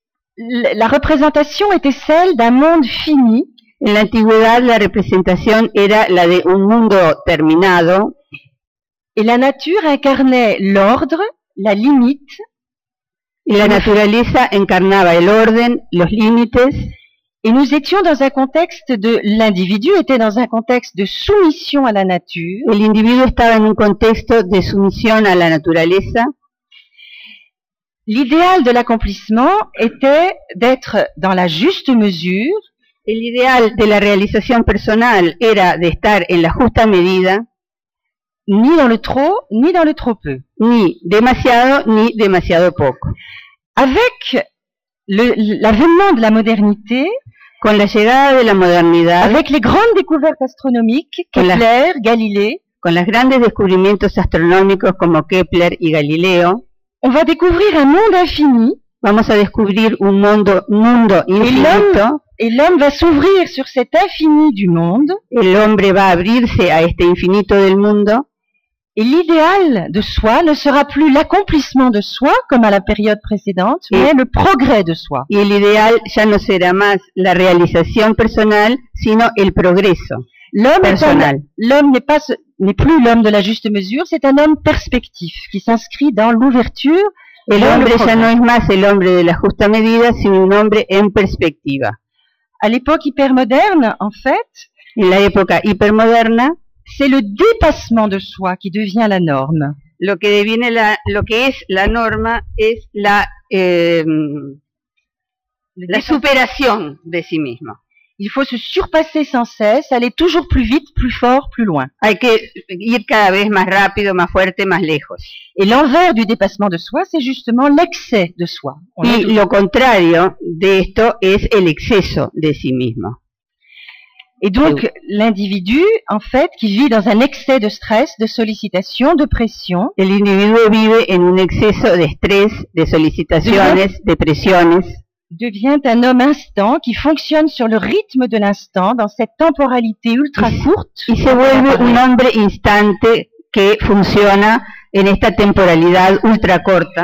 la représentation était celle d'un monde fini. En la antigüedad la representación era la de un mundo terminado. Et la nature incarnait l'ordre, la limite. Y la naturaleza encarnaba el orden, los límites. Et nous étions dans un contexte l'individu était dans un contexte de soumission à la nature. El individuo estaba en un contexto de sumisión a la naturaleza. L'idéal de l'accomplissement était d'être dans la juste mesure. El ideal de la realización personal era de estar en la justa medida. Ni dans le trop, ni dans le trop peu. Ni demasiado poco. Avec l'avènement de la modernité, con la llegada de la modernidad, avec les grandes découvertes astronomiques, Kepler, Galilée, con los grandes descubrimientos astronómicos como Kepler y Galileo, on va découvrir un monde infini, vamos a descubrir un mundo infinito. et l'homme va s'ouvrir sur cet infini du monde, El hombre va a abrirse a este infinito del mundo, et l'idéal de soi ne sera plus l'accomplissement de soi, comme à la période précédente, mais le progrès de soi. y el ideal ya no será más la realización personal, sino el progreso personal. L'homme n'est plus l'homme de la juste mesure, c'est un homme perspectif qui s'inscrit dans l'ouverture. El hombre ya no es más el hombre de la justa medida, sino un hombre en perspectiva. À l'époque hypermoderne, en fait, En la época hipermoderna, c'est le dépassement de soi qui devient la norme. lo que es la norma es la superación de sí mismo. Il faut se surpasser sans cesse, aller toujours plus vite, plus fort, plus loin. Hay que ir cada vez más rápido, más fuerte, más lejos. Et l'envers du dépassement de soi, c'est justement l'excès de soi. Y lo contrario de esto es el exceso de sí mismo. Et donc, l'individu, en fait, qui vit dans un excès de stress, de sollicitation, de pression, El individuo vive en un exceso de estrés, de solicitaciones, de presiones, devient un homme instant qui fonctionne sur le rythme de l'instant, dans cette temporalité ultra courte. y se vuelve un hombre instante que funciona en esta temporalidad ultra corta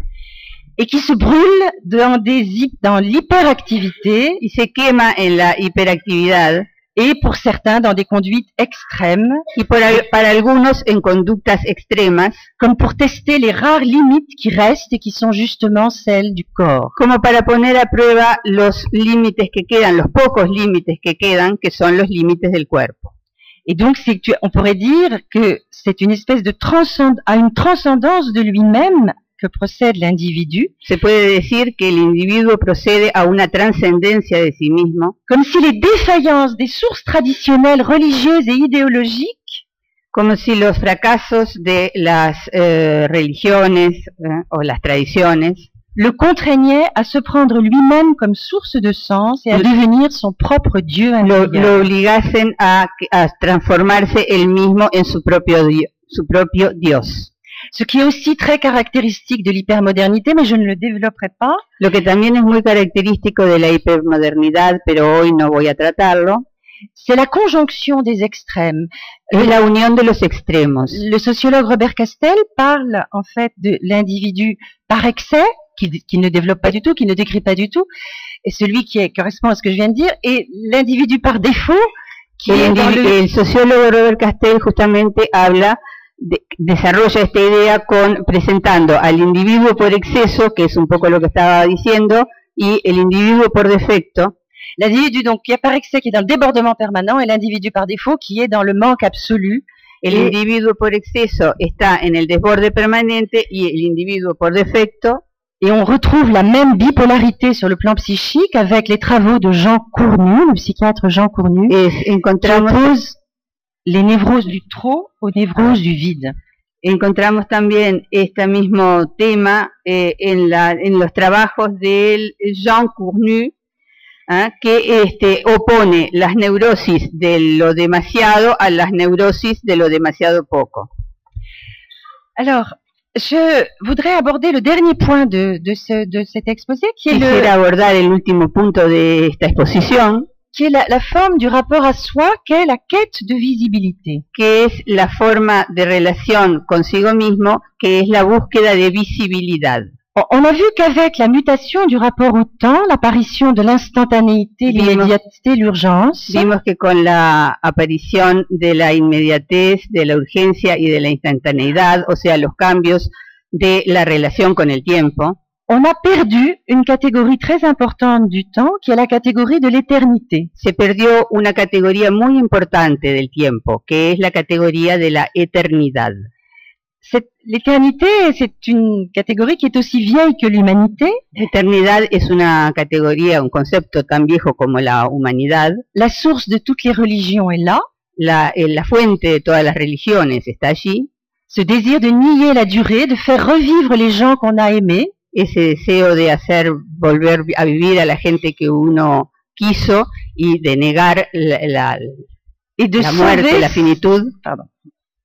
Et qui se brûle dans l'hyperactivité, y se quema en la hiperactividad et pour certains dans des conduites extrêmes, y para algunos en conductas extremas, comme pour tester les rares limites qui restent et qui sont justement celles du corps. como para poner a prueba los límites que quedan, los pocos límites que quedan, que son los límites del cuerpo. Et donc, on pourrait dire que c'est une espèce de une transcendance de lui-même que procède l'individu, Se puede decir que el individuo procede a una trascendencia de sí mismo, comme si les défaillances des sources traditionnelles religieuses et idéologiques como si los fracasos de las religiones o las tradiciones le contraignaient à se prendre lui-même comme source de sens et à devenir son propre Dieu lo intérieur. obligasen a transformarse él mismo en su propio Dios. Ce qui est aussi très caractéristique de l'hypermodernité, mais je ne le développerai pas, Lo que también es muy característico de la hipermodernidad, pero hoy no voy a tratarlo, c'est la conjonction des extrêmes. es la unión de los extremos. Le sociologue Robert Castel parle en fait de l'individu par excès, qui ne développe pas du tout, qui ne décrit pas du tout, et celui qui correspond à ce que je viens de dire, et l'individu par défaut, qui est dans El sociólogo Robert Castel justamente desarrolla esta idea presentando al individuo por exceso, que es un poco lo que estaba diciendo, y el individuo por defecto. l'individu donc qui est par excès, qui est dans le débordement permanent, et l'individu par défaut, qui est dans le manque absolu. El individuo por exceso está en el desborde permanente y el individuo por defecto. Et on retrouve la même bipolarité sur le plan psychique avec les travaux de Jean Cournu, le psychiatre Jean Cournu, qui oppose les névroses du trop aux névroses du vide. Encontramos también este mismo tema en los trabajos de Jean Cournu, que opone las neurosis de lo demasiado a las neurosis de lo demasiado poco. Alors, je voudrais aborder le dernier point de cet exposé, qui est Quisiera abordar el último punto de esta exposición, qui est la forme du rapport à soi, qu'est la quête de visibilité. que es la forma de relación consigo mismo, que es la búsqueda de visibilidad. On a vu qu'avec la mutation du rapport au temps, l'apparition de l'instantanéité, l'immédiateté, l'urgence, Vimos que con la aparición de la inmediatez, de la urgencia y de la instantaneidad, o sea, los cambios de la relación con el tiempo, on a perdu une catégorie très importante du temps, qui est la catégorie de l'éternité. se perdió una categoría muy importante del tiempo, que es la categoría de la eternidad. L'éternité, c'est une catégorie qui est aussi vieille que l'humanité. La eternidad es una categoría, un concepto tan viejo como la humanidad. La source de toutes les religions est là. La fuente de todas las religiones está allí. Ce désir de nier la durée, de faire revivre les gens qu'on a aimés. Ese deseo de hacer volver a vivir a la gente que uno quiso y de negar la muerte, la finitud. Pardon.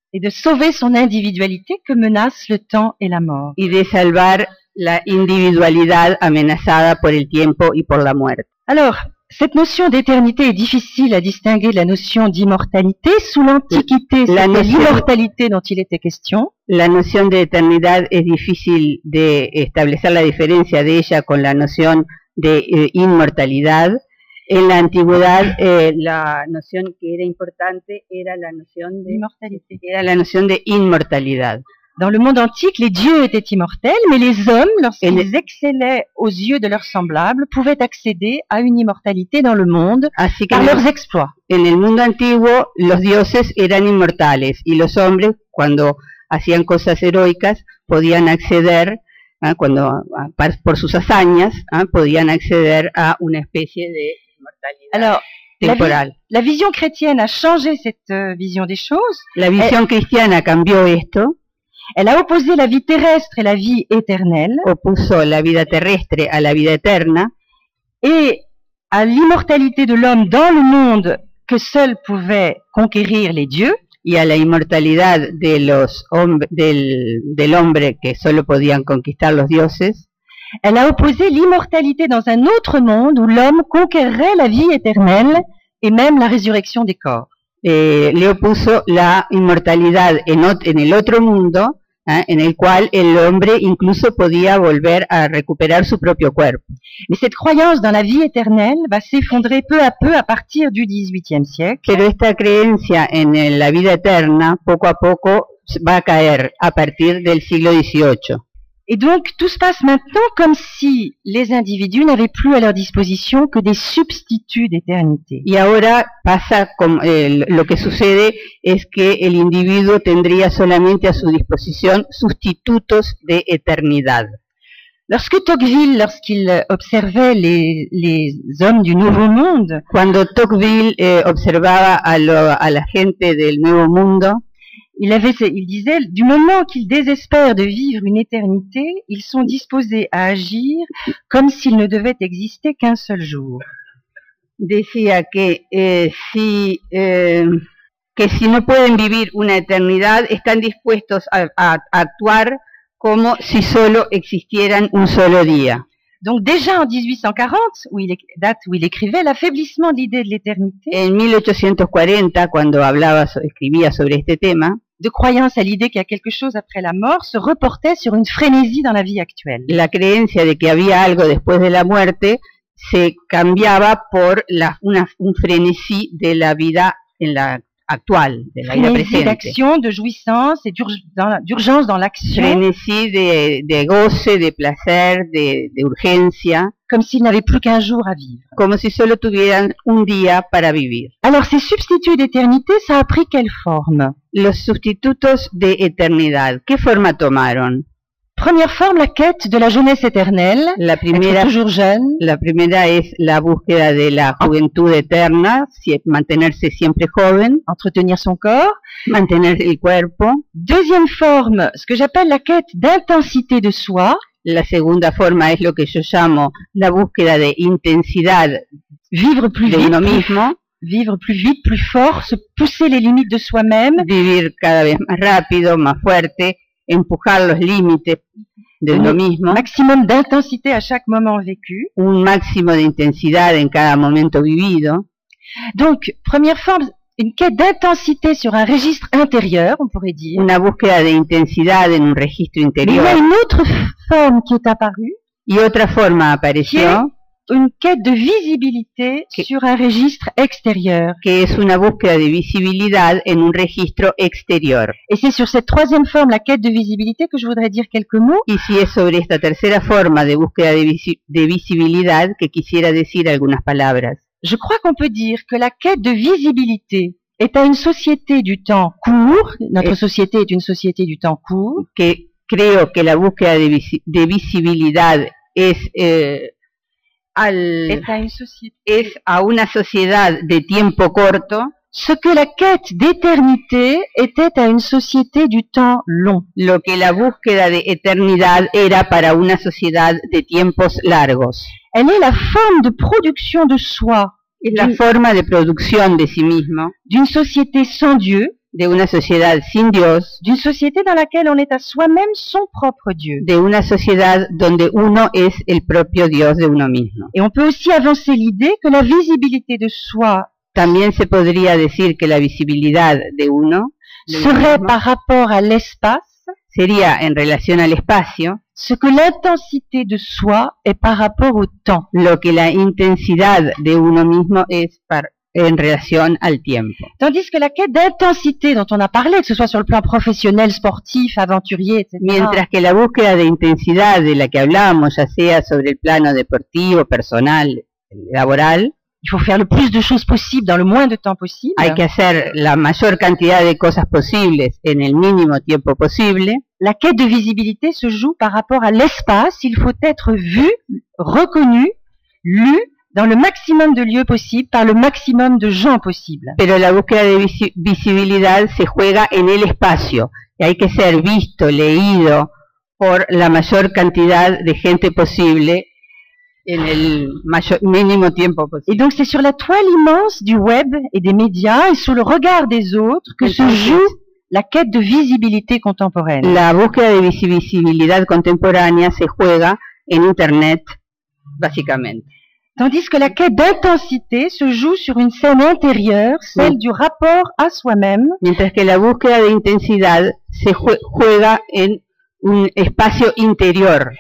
et de sauver son individualité que menacent le temps et la mort. y de salvar la individualidad amenazada por el tiempo y por la muerte. Alors, cette notion d'éternité est difficile à distinguer de la notion d'immortalité. Sous l'Antiquité, c'était l'immortalité dont il était question. La noción de eternidad es difícil de establecer la diferencia de ella con la noción de inmortalidad. En la antigüedad, la noción que era importante era la noción de inmortalidad. Dans le monde antique, les dieux étaient immortels, mais les hommes, lorsqu'ils excellaient aux yeux de leurs semblables, pouvaient accéder à une immortalité dans le monde par leurs exploits. En el mundo antiguo, los dioses eran inmortales y los hombres, cuando hacían cosas heroicas, podían acceder, por sus hazañas, podían acceder a una especie de inmortalidad. Alors, temporal. La vision chrétienne a changé cette vision des choses. La visión cristiana cambió esto. Elle a opposé la vie terrestre et la vie éternelle. Opuso la vida terrestre a la vida eterna. Et à l'immortalité de l'homme dans le monde que seul pouvaient conquérir les dieux. Y a la inmortalidad del hombre que solo podían conquistar los dioses. Elle a opposé l'immortalité dans un autre monde où l'homme conquerrait la vie éternelle et même la résurrection des corps. Le opuso la inmortalidad en el otro mundo, en el cual el hombre incluso podía volver a recuperar su propio cuerpo. Mais cette croyance dans la vie éternelle va s'effondrer peu à peu à partir du XVIIIe siècle. Pero esta creencia en la vida eterna, poco a poco, va a caer a partir del siglo XVIII. Et donc, tout se passe maintenant comme si les individus n'avaient plus à leur disposition que des substituts d'éternité. Y ahora pasa lo que sucede es que el individuo tendría solamente a su disposición sustitutos de eternidad. Lorsque Tocqueville, lorsqu'il observait les hommes du Nouveau Monde, cuando Tocqueville observaba a la gente del Nuevo Mundo, il disait, du moment qu'ils désespèrent de vivre une éternité, ils sont disposés à agir comme s'il ne devait exister qu'un seul jour. Decía que si no pueden vivir una eternidad, están dispuestos a actuar como si solo existieran un solo día. Donc déjà en 1840, date où il écrivait, l'affaiblissement de l'idée de l'éternité. En 1840, cuando escribía sobre este tema, de croyance à l'idée qu'il y a quelque chose après la mort, se reportait sur une frénésie dans la vie actuelle. La creencia de que había algo después de la muerte se cambiaba por un frenesí de la vida en la actual, de la vida presente. D'action, de jouissance et d'urgence dans l'action. Frenesí de goce, de placer, de urgencia. Comme s'ils n'avaient plus qu'un jour à vivre. Como si solo tuvieran un día para vivir. Alors ces substituts d'éternité, ça a pris quelle forme? Los sustitutos de eternidad, ¿qué forma tomaron? Première forme, la quête de la jeunesse éternelle. La primera, être toujours jeune. La primera es la búsqueda de la juventud eterna, mantenerse siempre joven. Entretenir son corps. Mantener el cuerpo. Deuxième forme, ce que j'appelle la quête d'intensité de soi. La segunda forma es lo que yo llamo la búsqueda de intensidad, vivre plus de uno mismo, vivre plus vite, plus fort, se pousser les limites de soi-même, vivir cada vez más rápido, más fuerte, empujar los límites de uno mismo, maximum d'intensité à chaque moment vécu, un máximo de intensidad en cada momento vivido. Donc, première forme, une quête d'intensité sur un registre intérieur, on pourrait dire. Una búsqueda de intensidad en un registro interior. Mais il y a une autre forme qui est apparue. Y otra forma apareció. Une quête de visibilité sur un registre extérieur. Que es una búsqueda de visibilidad en un registro exterior. Et c'est sur cette troisième forme, la quête de visibilité, que je voudrais dire quelques mots. Y si es sobre esta tercera forma de búsqueda de visibilidad que quisiera decir algunas palabras. Je crois qu'on peut dire que la quête de visibilité est à une société du temps court. Notre société est une société du temps court. Que creo que la búsqueda de visibilidad es a una sociedad de tiempo corto. Ce que la quête d'éternité était à une société du temps long. Lo que la búsqueda de eternidad era para una sociedad de tiempos largos. Elle est la forme de production de soi. Es la forma de producción de sí mismo. D'une société sans Dieu. de una sociedad sin Dios, d'une société dans laquelle on est à soi-même son propre Dieu. de una sociedad donde uno es el propio Dios de uno mismo. Et on peut aussi avancer l'idée que la visibilité de soi También se podría decir que la visibilidad de uno serait par rapport à l'espace sería en relación al espacio ce que l'intensité de soi est par rapport au temps. lo que la intensidad de uno mismo es en relación al tiempo. Tandis que la quête d'intensité dont on a parlé, que ce soit sur le plan professionnel, sportif, aventurier, etc., Mientras que la búsqueda de intensidad de la que hablábamos, ya sea sobre el plano deportivo, personal, laboral, il faut faire le plus de choses possible dans le moins de temps possible. hay que hacer la mayor cantidad de cosas posibles en el mínimo tiempo posible. La quête de visibilité se joue par rapport à l'espace. Il faut être vu, reconnu, lu dans le maximum de lieux possibles par le maximum de gens possibles. Pero la búsqueda de visibilidad se juega en el espacio y hay que ser visto, leído por la mayor cantidad de gente posible en el mínimo tiempo Et posible. donc c'est sur la toile immense du web et des médias et sous le regard des autres que se joue la quête de visibilité contemporaine. La búsqueda de visibilidad contemporánea se juega en Internet, básicamente. Tandis que la quête d'intensité se joue sur une scène intérieure, celle du rapport à soi-même, Mientras que la búsqueda de intensidad se juega en un espacio interior.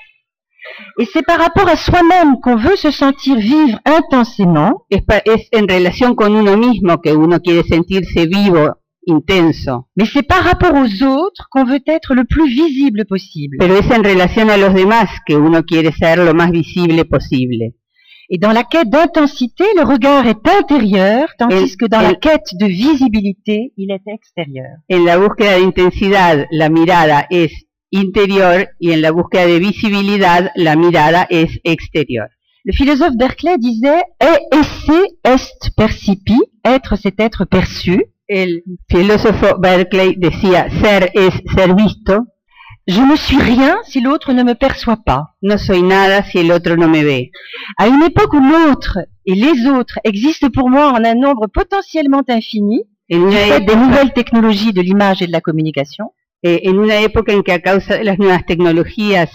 et c'est par rapport à soi-même qu'on veut se sentir vivre intensément, Es en relación con uno mismo que uno quiere sentirse vivo, intenso. mais c'est par rapport aux autres qu'on veut être le plus visible possible. Pero es en relación a los demás que uno quiere ser lo más visible posible. Et dans la quête d'intensité, le regard est intérieur, tandis que dans la quête de visibilité, il est extérieur. En la búsqueda de intensidad, la mirada es interior y en la búsqueda de visibilidad, la mirada es exterior. Le philosophe Berkeley disait « esse est percipi », être c'est être perçu. El filósofo Berkeley decía, ser es ser visto, Je ne suis rien si l'autre ne me perçoit pas. no soy nada si el otro no me ve. À une époque où l'autre et les autres existent pour moi en un nombre potentiellement infini, En du una, fait des época, nouvelles technologies de l'image et de la communication, en una época en que a causa de las nuevas tecnologías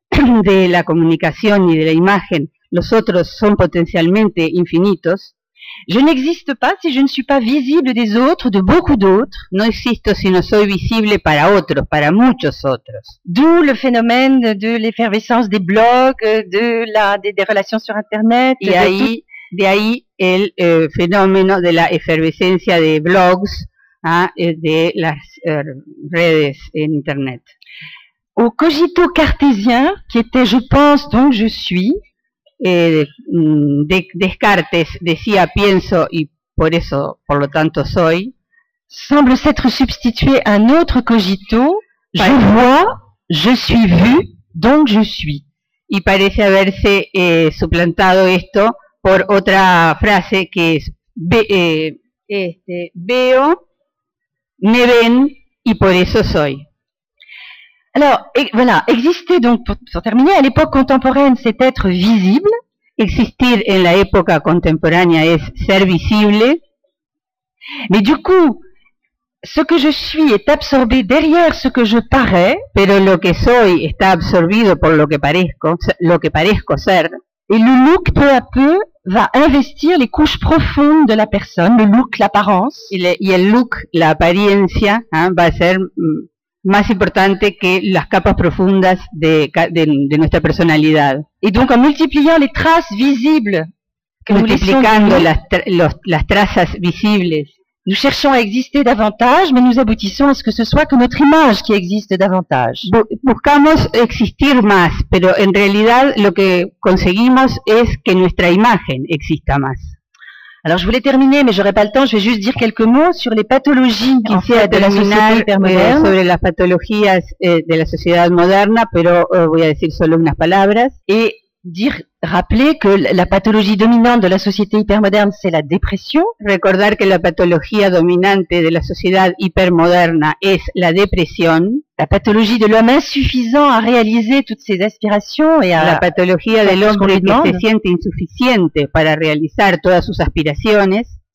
de la comunicación y de la imagen, los otros son potencialmente infinitos, je n'existe pas si je ne suis pas visible des autres, de beaucoup d'autres, no existo si no soy visible para otros, para muchos otros. d'où le phénomène de l'effervescence des blogs, des relations sur Internet, Y de ahí el fenómeno de la efervescencia de blogs, de las redes en Internet. au cogito cartésien, qui était je pense donc je suis, Descartes decía pienso y por lo tanto soy, semble s'être substitué un autre cogito, je Ouais. vois, je suis vu, donc je suis. y parece haberse suplantado esto por otra frase que es veo, me ven y por eso soy. Alors, voilà, exister donc, pour terminer, à l'époque contemporaine, c'est être visible, Existir en la época contemporánea es ser visible, mais du coup, ce que je suis est absorbé derrière ce que je parais, pero lo que soy está absorbido por lo que parezco ser, et le look, peu à peu, va investir les couches profondes de la personne, le look, l'apparence, y el look, la apariencia, va a ser más importante que las capas profundas de nuestra personalidad. et donc en multipliant les traces visibles que nous laissons Multiplicando de nous, las trazas visibles, nous cherchons à exister davantage, mais nous aboutissons à ce que ce soit que notre image qui existe davantage. buscamos existir más, pero en realidad lo que conseguimos es que nuestra imagen exista más. Alors je voulais terminer, mais j'aurais pas le temps, je vais juste dire quelques mots sur les pathologies en Quisiera fait, de la société terminar hypermoderne. sobre las patologías de la sociedad moderna, pero voy a decir solo unas palabras. Et rappeler que la pathologie dominante de la société hypermoderne, c'est la dépression. Recordar que la patología dominante de la sociedad hipermoderna es la depresión, La pathologie de l'homme insuffisant à réaliser toutes ses aspirations et la à patología del hombre que se siente insuficiente para realizar todas sus aspiraciones,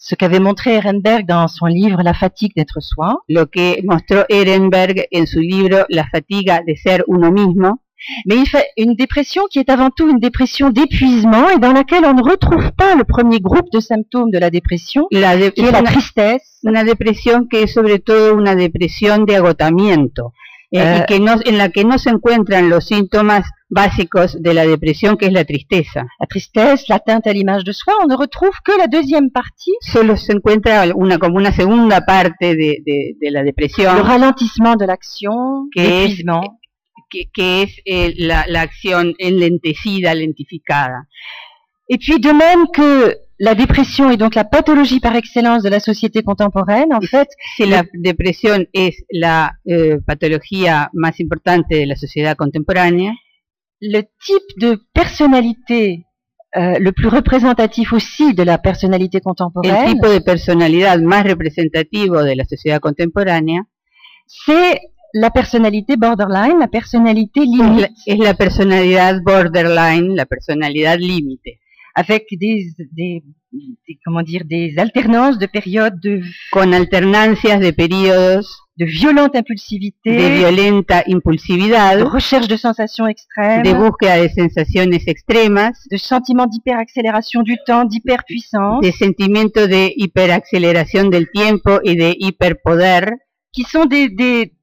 ce qu'avait montré Ehrenberg dans son livre La fatigue d'être soi. Lo que mostró Ehrenberg en su libro La fatiga de ser uno mismo. Mais il fait une dépression qui est avant tout une dépression d'épuisement et dans laquelle on ne retrouve pas le premier groupe de symptômes de la dépression, qui est la tristesse. Una depresión que es sobre todo una depresión de agotamiento, y que no, en la que no se encuentran los síntomas básicos de la depresión, que es la tristeza. La tristesse, l'atteinte à l'image de soi, on ne retrouve que la deuxième partie. Solo se encuentra como una segunda parte de la depresión. Le ralentissement de l'action, l'épuisement. Que es la acción enlentecida, lentificada. Et puis, de même que la dépression est donc la pathologie par excellence de la société contemporaine, en fait... Si la depresión es la patología más importante de la sociedad contemporánea, le type de personnalité le plus représentatif aussi de la personnalité contemporaine... El tipo de personalidad más representativo de la sociedad contemporánea, c'est la personnalité borderline, la personnalité limite. Es la personalidad borderline, la personalidad límite. Avec des alternances de périodes con alternancias de periodos de violente impulsivité, de violenta impulsividad, de recherche de sensations extrêmes, de búsqueda de sensaciones extremas, de sentiments d'hyperaccélération du temps, d'hyperpuissance, de sentimiento de hiperaceleración del tiempo y de hiperpoder, qui sont des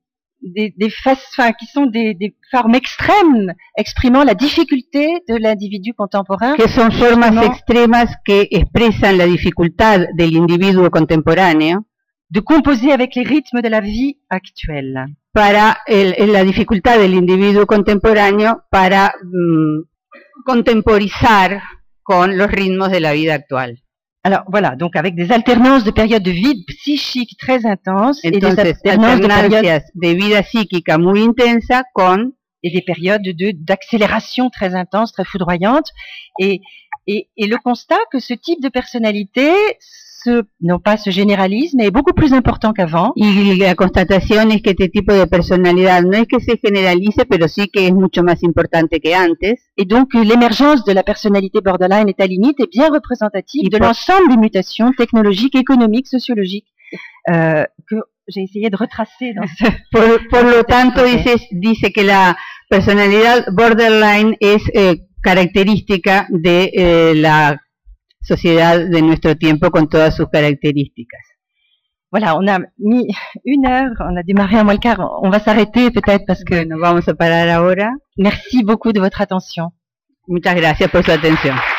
formes extrêmes exprimant la difficulté de l'individu contemporain. Que son formas extremas que expresan la dificultad del individuo contemporáneo de composer avec les rythmes de la vie actuelle. Para la dificultad del individuo contemporáneo para contemporizar con los ritmos de la vida actual. Alors voilà, donc avec des alternances de périodes de vie psychique très intenses. Entonces, et des alternancias de vida psíquica muy intensa con et des périodes d'accélération très intense, très foudroyante. Et le constat que ce type de personnalité, non pas se généralise, mais est beaucoup plus important qu'avant. Y la constatación es que este tipo de personalidad no es que se generalice, pero sí que es mucho más importante que antes. Et donc l'émergence de la personnalité borderline est à limite et bien représentative de l'ensemble des mutations technologiques, économiques, sociologiques que j'ai essayé de retracer dans ce... Por lo tanto, dice que la personalidad borderline es característica de la sociedad de nuestro tiempo con todas sus características. Voilà, on a mis 1 heure, on a démarré à moins le quart, on va s'arrêter peut-être parce que... Bueno, vamos a parar ahora. Merci beaucoup de votre attention. Muchas gracias por su atención.